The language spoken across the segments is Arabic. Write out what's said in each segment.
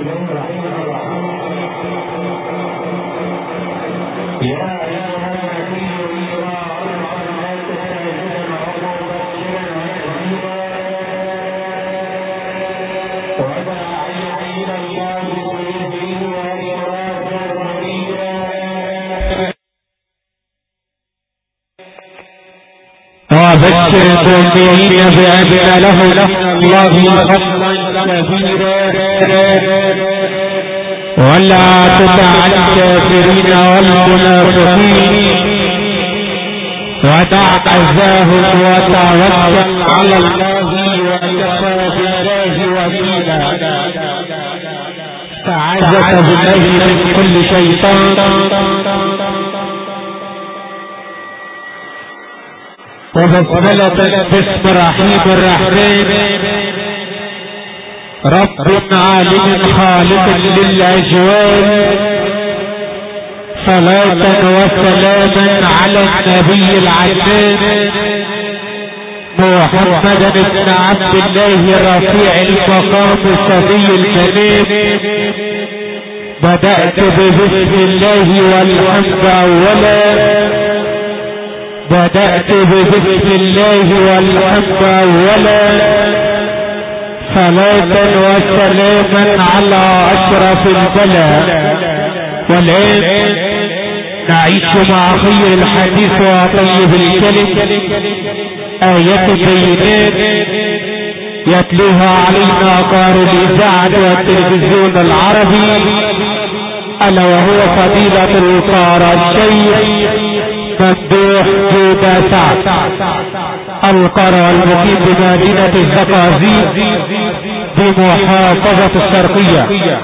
وبشر المؤمنين بأن لهم الله فضلا كبيرا ولا تدع الكافرين والمنافقين ودع أذاهم وتوكل على الله وكفى بالله وكيلا. استعاذك بالله من كل شيطان وبسملة باسم رحيم الرحمن رب عالم خالق للأجوال صلاة وسلاما على النبي العدنان محمد بن عبد الله رفيع المقام سبي الجنان. بدأت ببسم الله والحمد أولا بدأت ببسم الله والحمد أولا صلاة وسلاما على أشرف البلاء. والآن نعيش مع خير الحديث وطيب الكلم آيات بينات يتلوها علينا قار الإذاعة والتلفزيون العربي ألا وهو فضيلة القارئ الشيخ ممدوح جودة سعد القارئ المقيم بمدينة الزقازيق بمحافظة الشرقية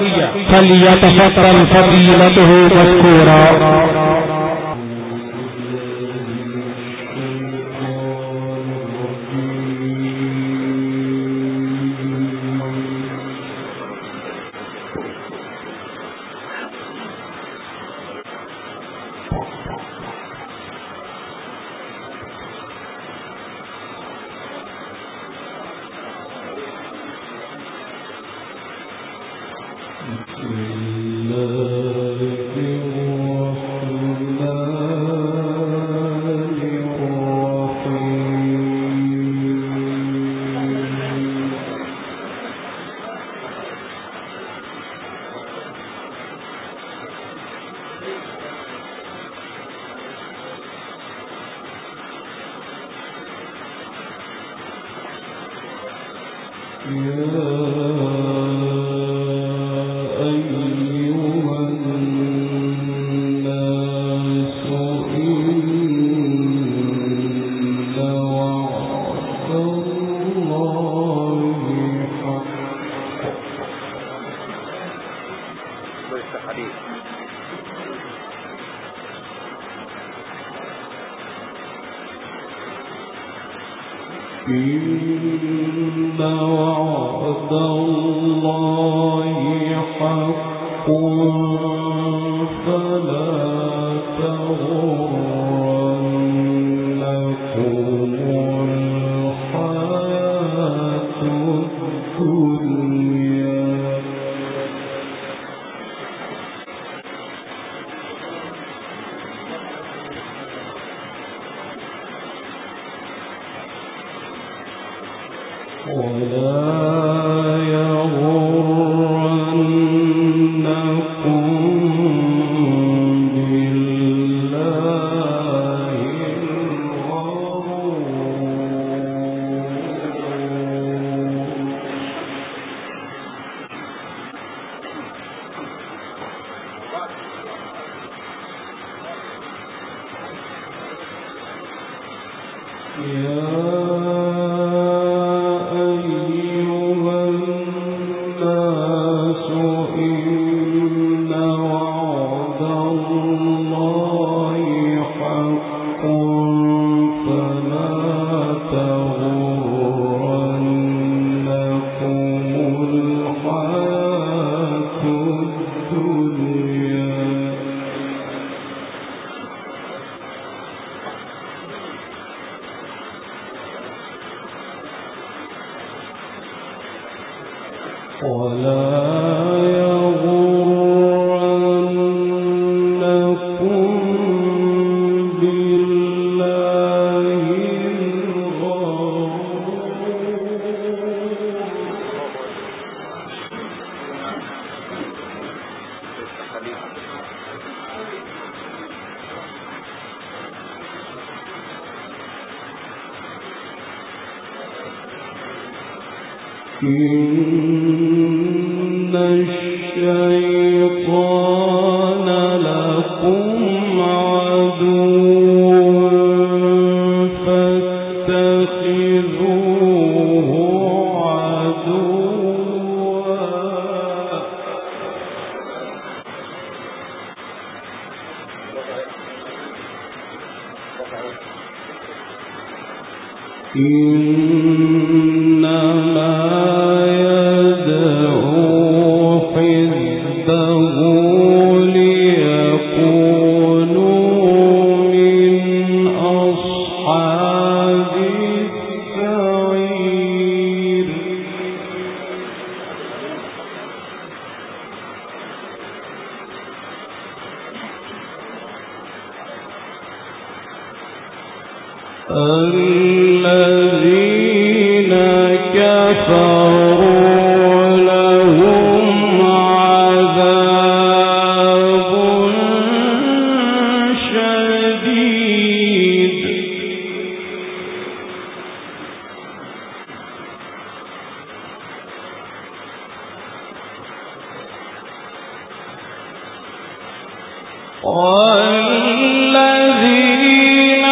فليتفضل فضيلته مذكورا. ولا إن الشيطان لكم عدو فاتخذوه عدوا إنما يدعو حزبه ليكونوا من أصحاب السعير الذين كفروا لهم عذاب شديد والذين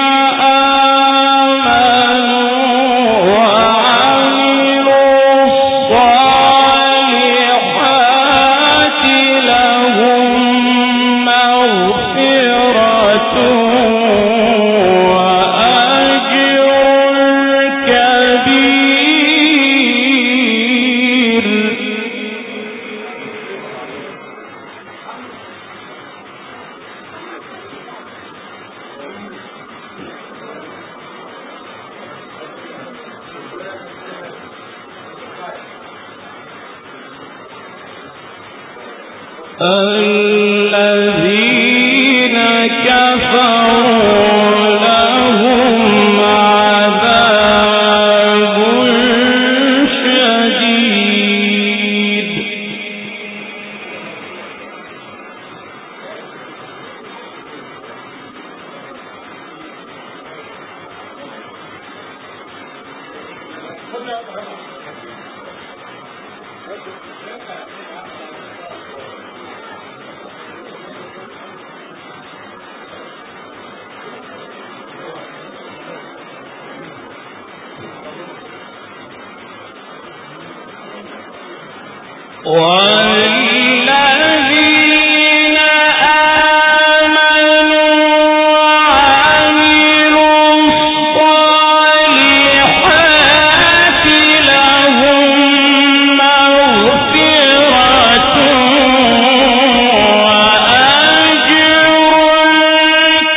الذين كفروا لهم عذاب شديد والذين آمنوا وعملوا الصالحات لهم مغفرة وأجر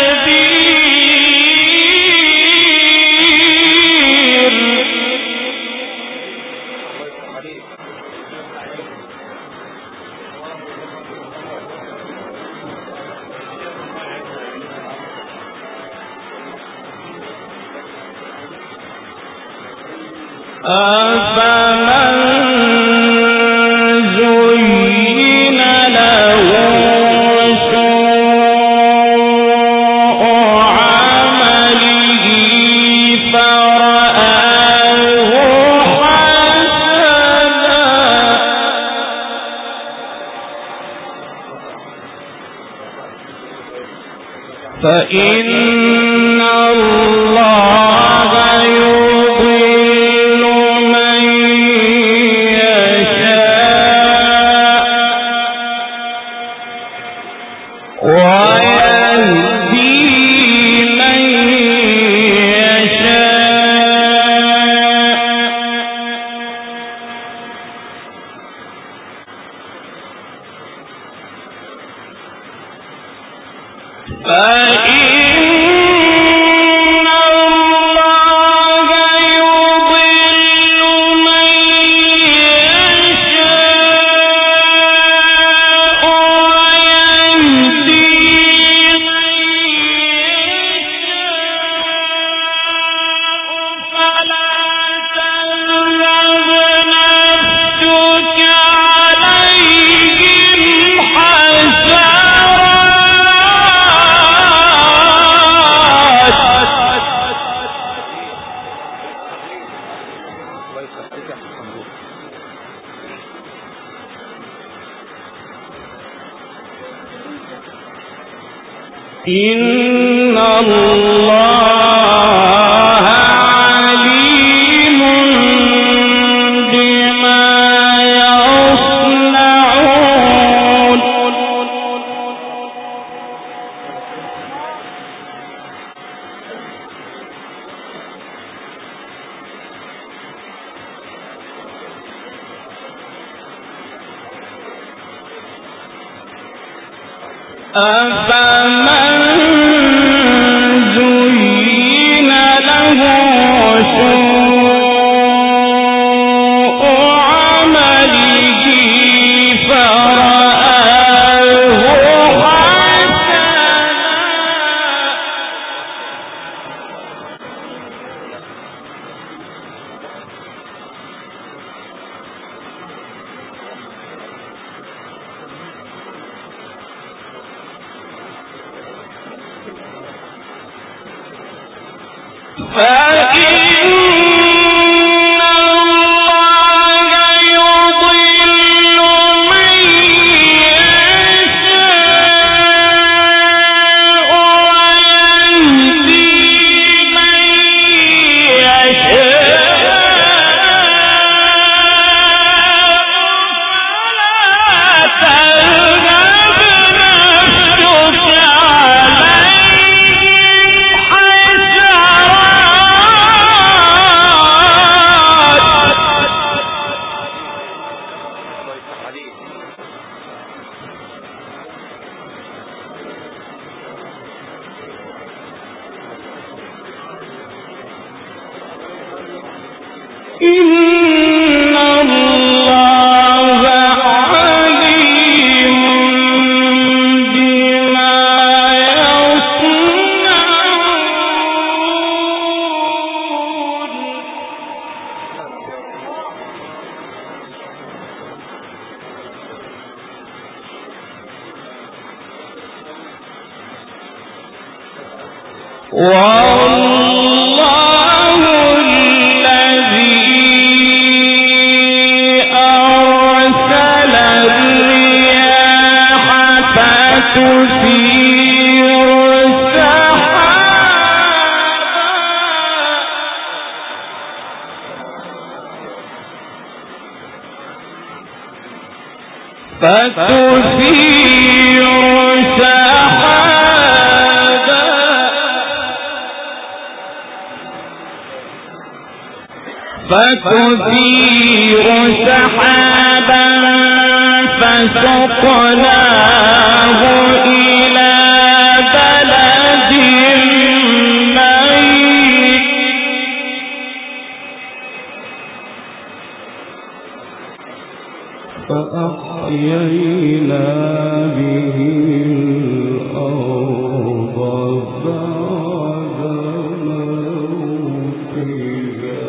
كبير أفمن زين له سوء عمله فرآه حسنا فإن الله يضل من يشاء ويهدي من يشاء فإن الله يضل من يشاء ويهدي من يشاء فلا تذهب نفسك عليهم حسرات إن الله عليم بما يصنعون. أفمن زين له سوء عمله فرآه حسنا فإن الله يضل من يشاء ويهدي من يشاء فلا تذهب نفسك إن الله عليم بما يصنعون. فتثير سحابا فسقناه إلى بلد ميت فأحيينا به الأرض بعد موتها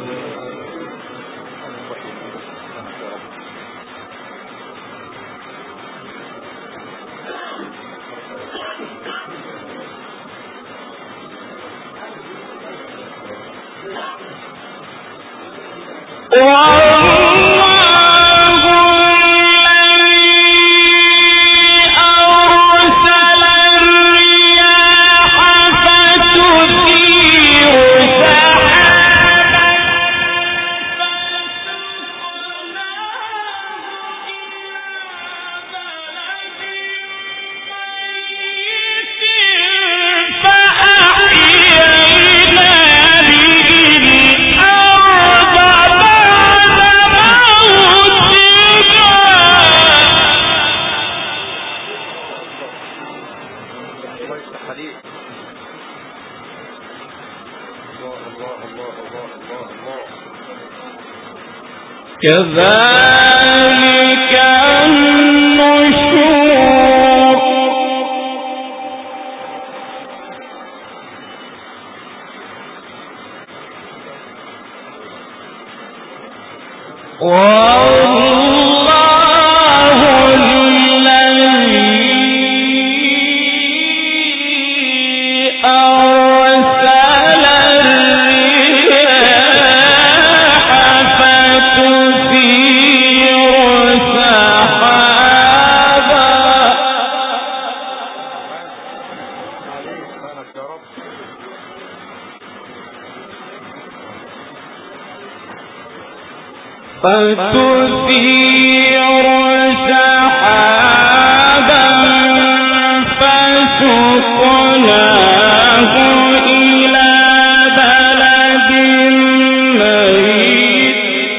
كذلك النشور والله الذي أرسل الرياح فتثير فتثير سحابا فسقناه إلى بلد ميت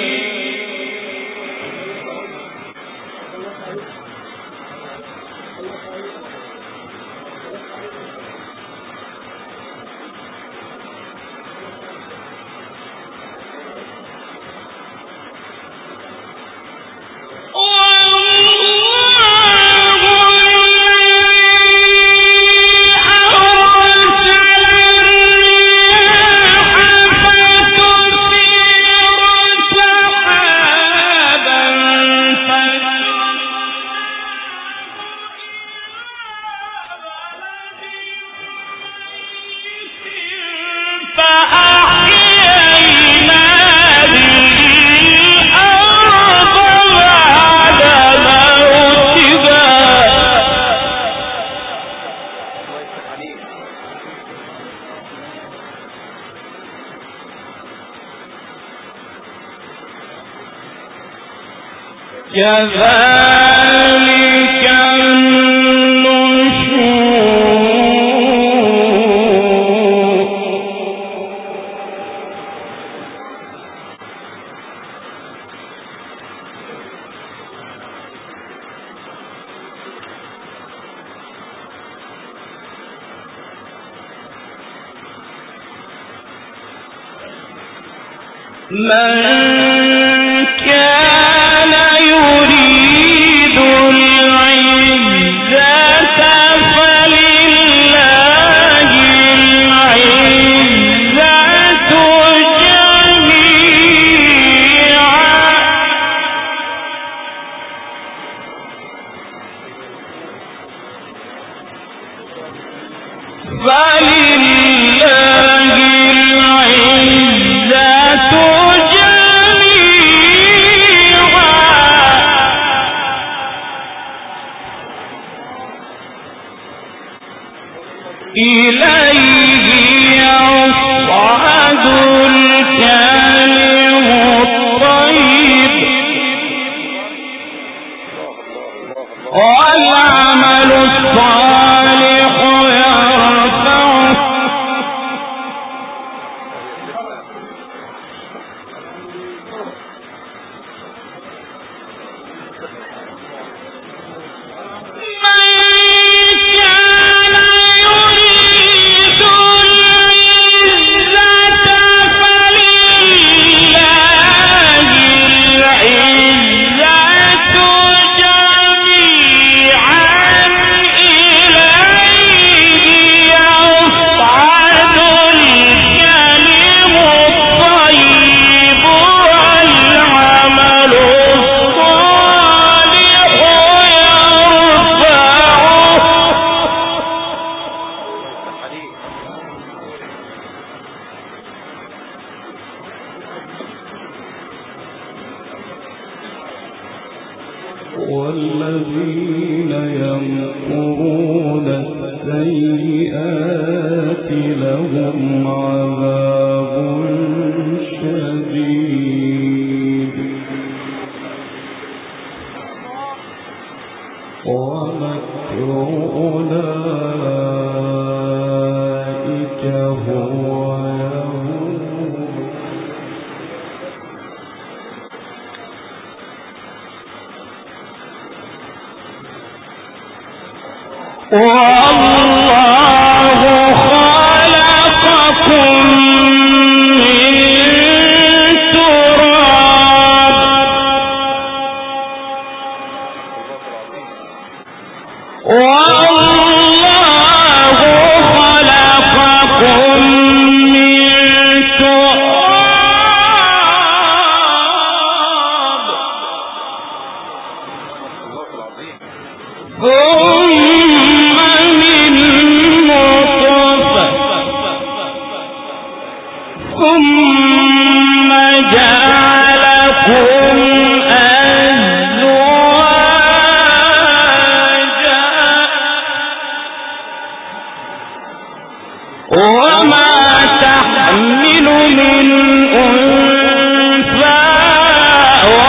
كذلك النشور من كان يريد العزة فلله العزة جميعا إليه يصعد الكلم الطيب والعمل الصالح يرفعه والذين يمكرون السيئات لهم عذاب شديد ومكر أولئك هو والله خلقكم من تراب والله خلقكم من تراب ثم من نطفة ثم جعلكم أزواجا وما تحمل من أنثى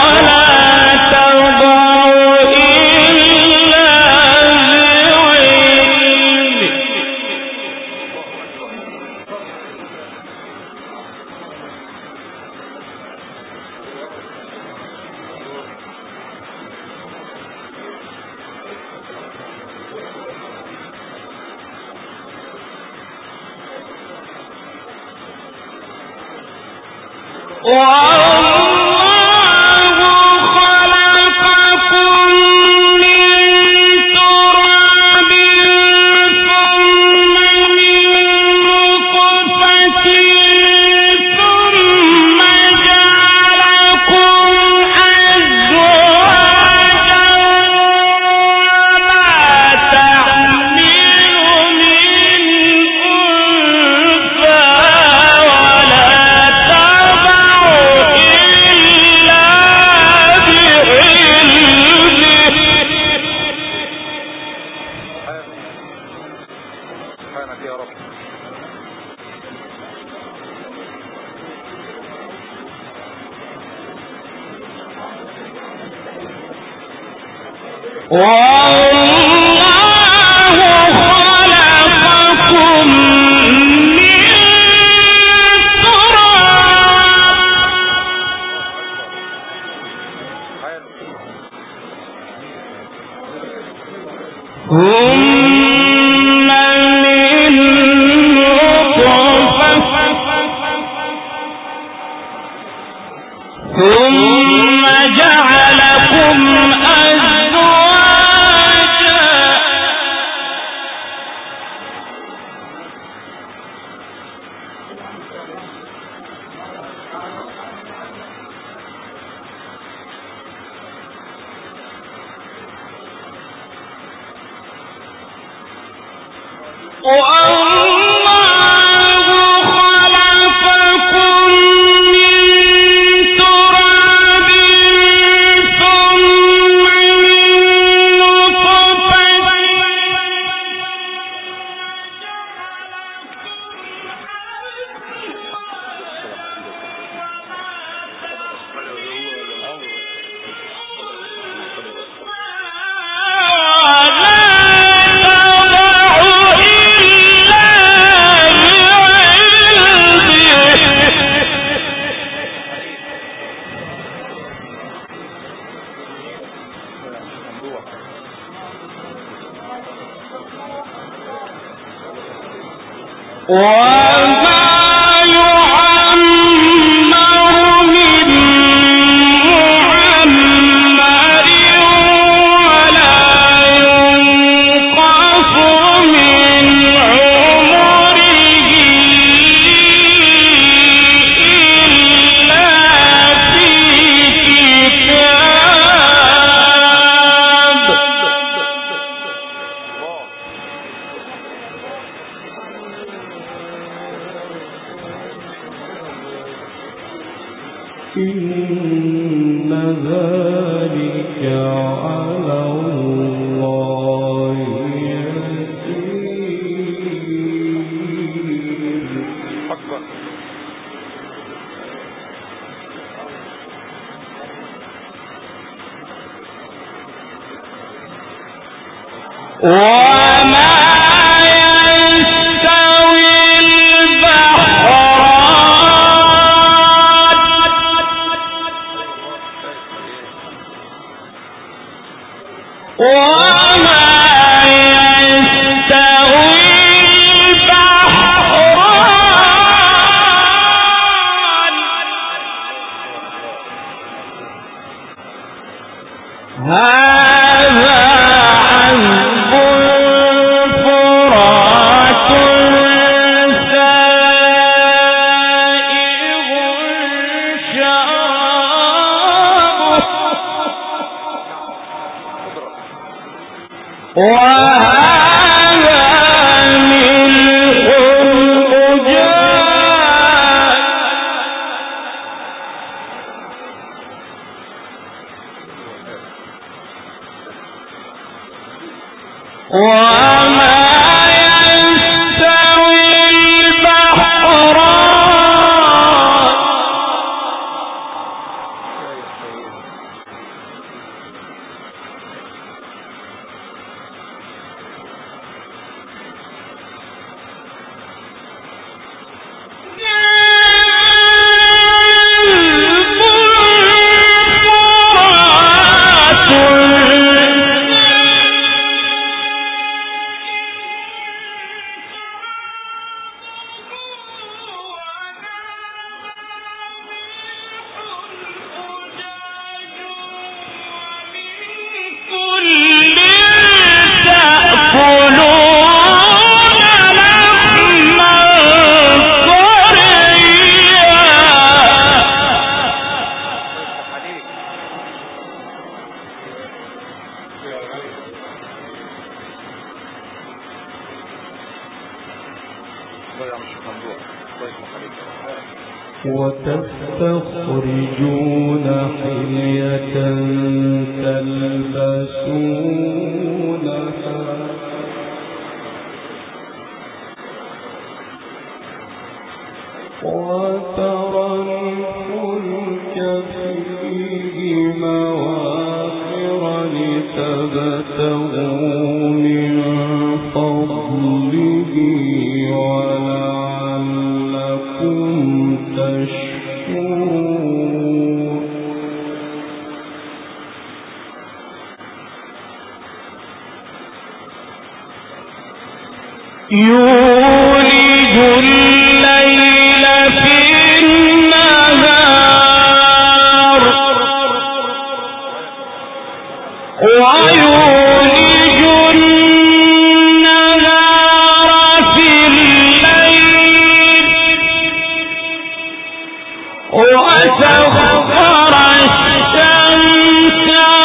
وتستخرجون حلية تلبسونها وترى الفلك فيه مواخر لتبتغوا من فضله ولعلكم تشكرون يولج الليل في النهار ويولج النهار في الليل وسخر الشمس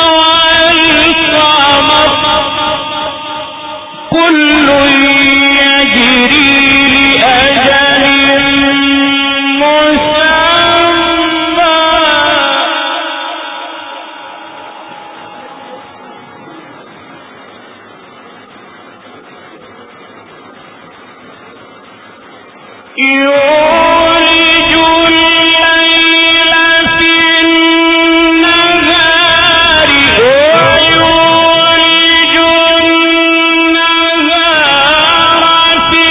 والقمر كل يجري لأجل مسمى يولج الليل في النهار ويولج النهار في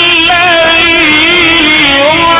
الليل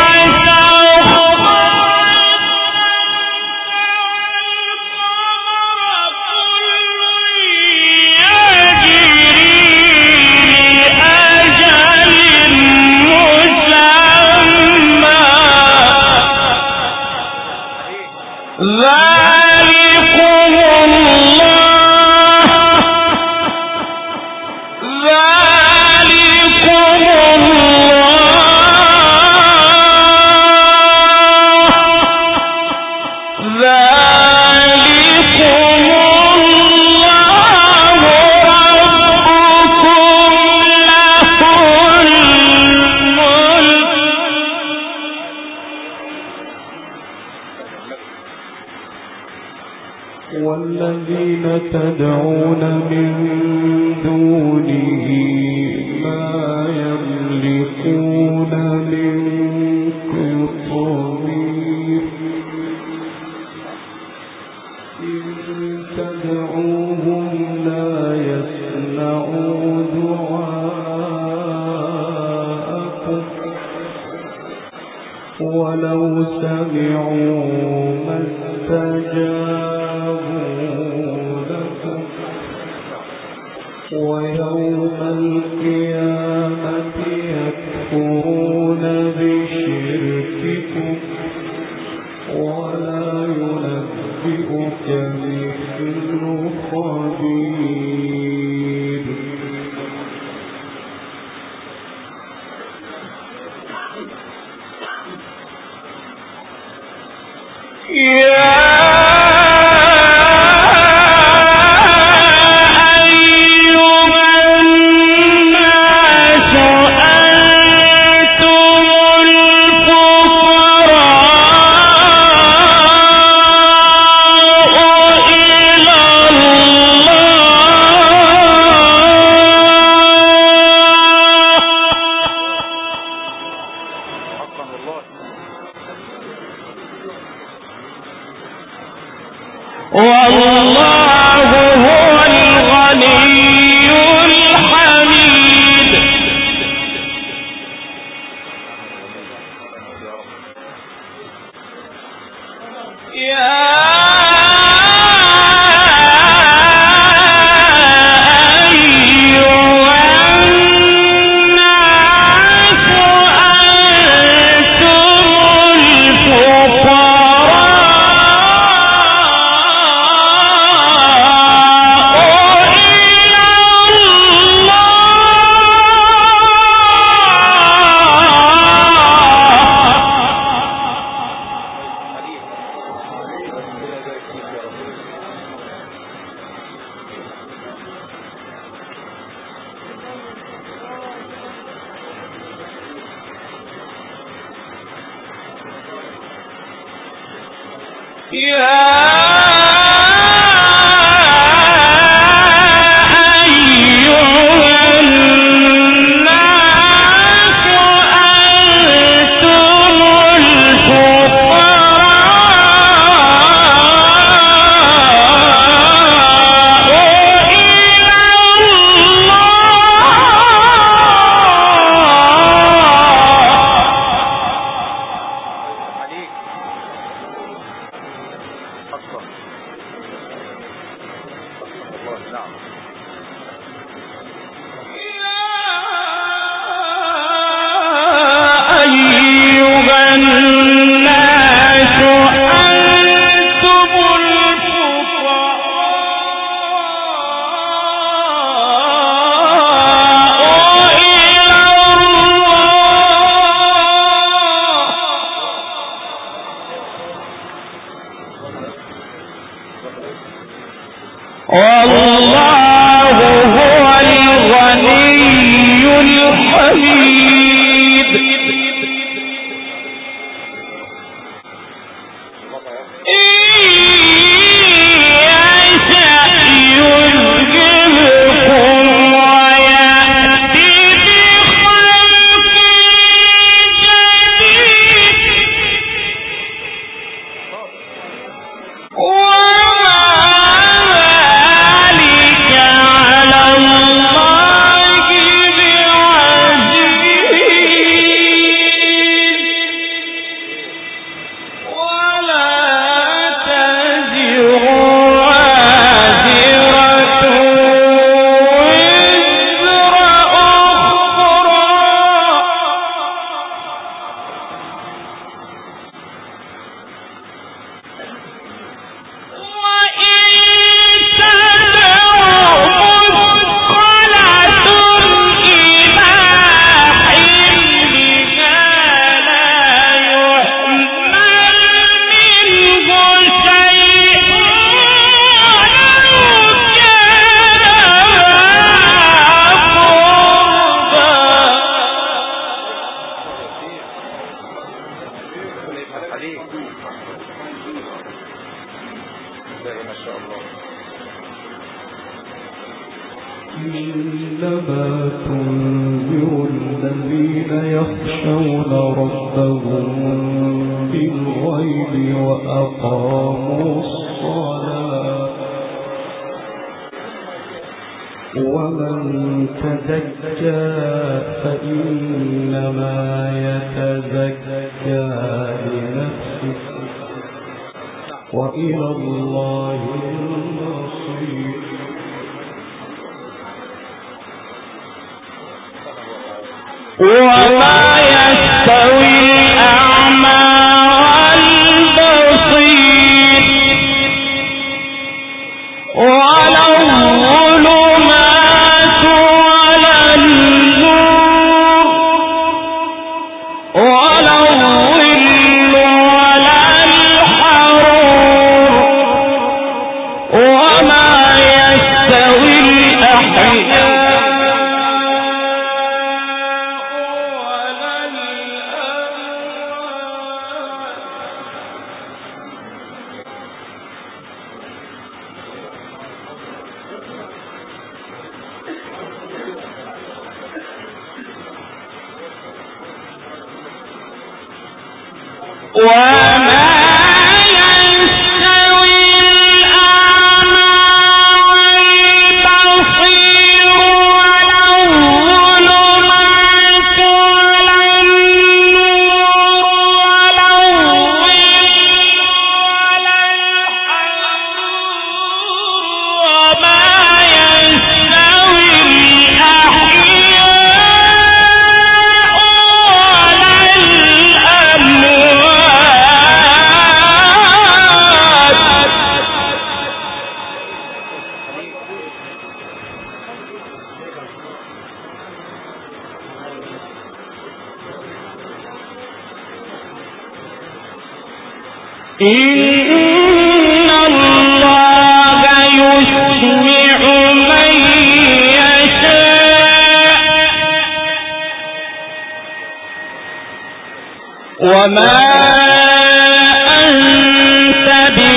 والذين تدعون من دونه ما يملكون من قطمير إن تدعوهم لا يسمعوا دعاءكم ولو سمعوا ما استجابوا لكم ويوم القيامة يكفرون بشرككم ولا ينبئك مثل خبير وما أنت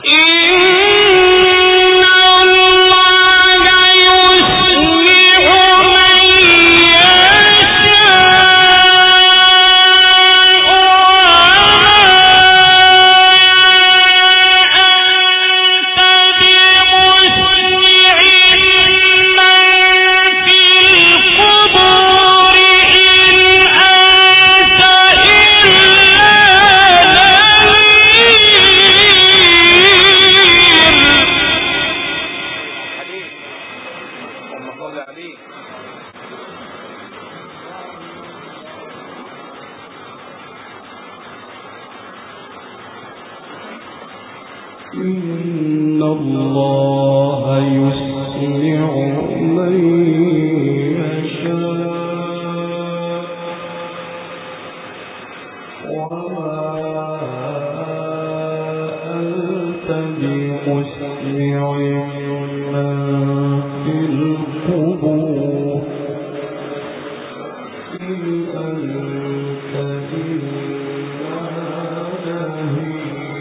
إن الله يسمع من يشاء وما أنت بمسمع من في القبور إن أنت إلا نذير.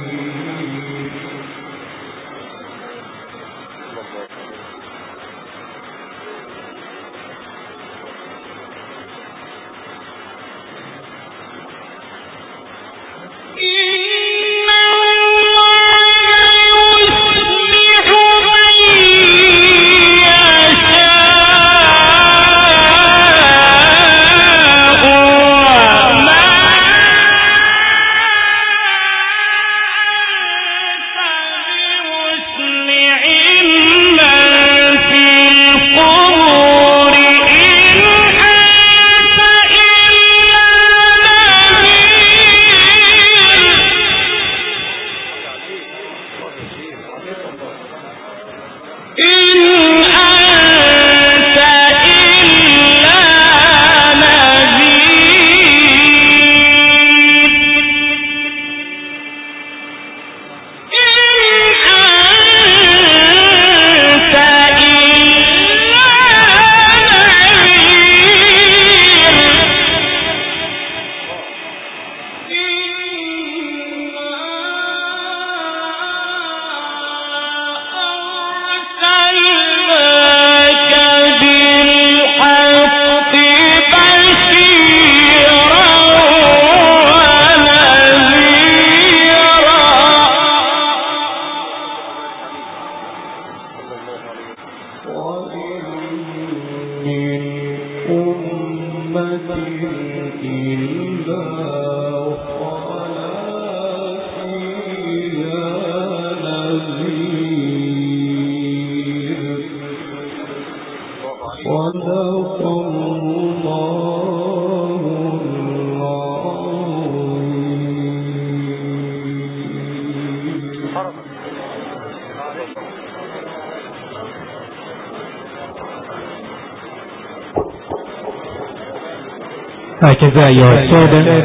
هكذا أيها السادة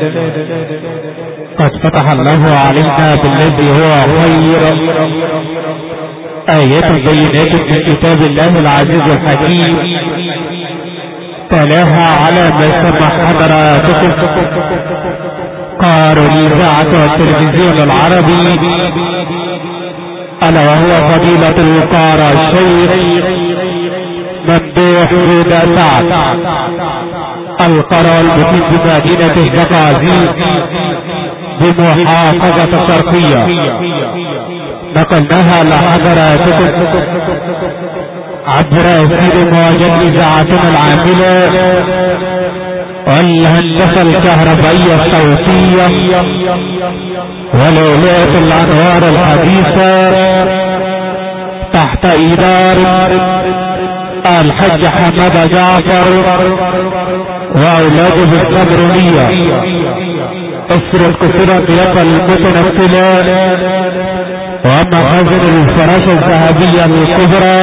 قد فتح الله علينا بالذي هو خير آيات بينات من كتاب الله العزيز الحكيم تلاها على ما سمح حضراتكم قارئ الإذاعة والتلفزيون العربي ألا وهو فضيلة الوقار الشيخ ممدوح رضا سعد القرى المقيم بمدينة الزقازيق بمحافظة الشرقية نقلناها لحضراتكم عبر أثير مواجهة إذاعتنا العاملة والهندسة الكهربائية الصوتية ولولاية الأنوار الحديثة تحت إدارة الحج حمد جعفر وأولاده الزبرونية أسرة كثيرة يقل المتنفلة ومخازن الفراشة الذهبية الكبرى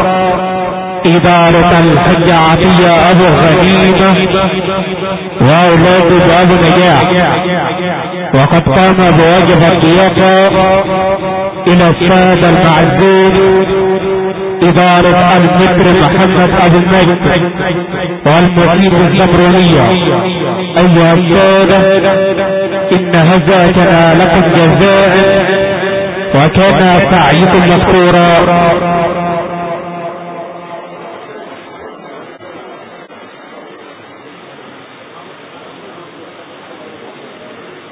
إدارة الحج عطية أبو غنيمة وأولاده أبو نجاح وقد قام بواجب الضيافة إلى السادة المعزون إدارة المتر محمد أبو المجد والمقيم الزمرونية أيها السادة إن هزاتنا لكم جزاء وكان سعيكم مذكورا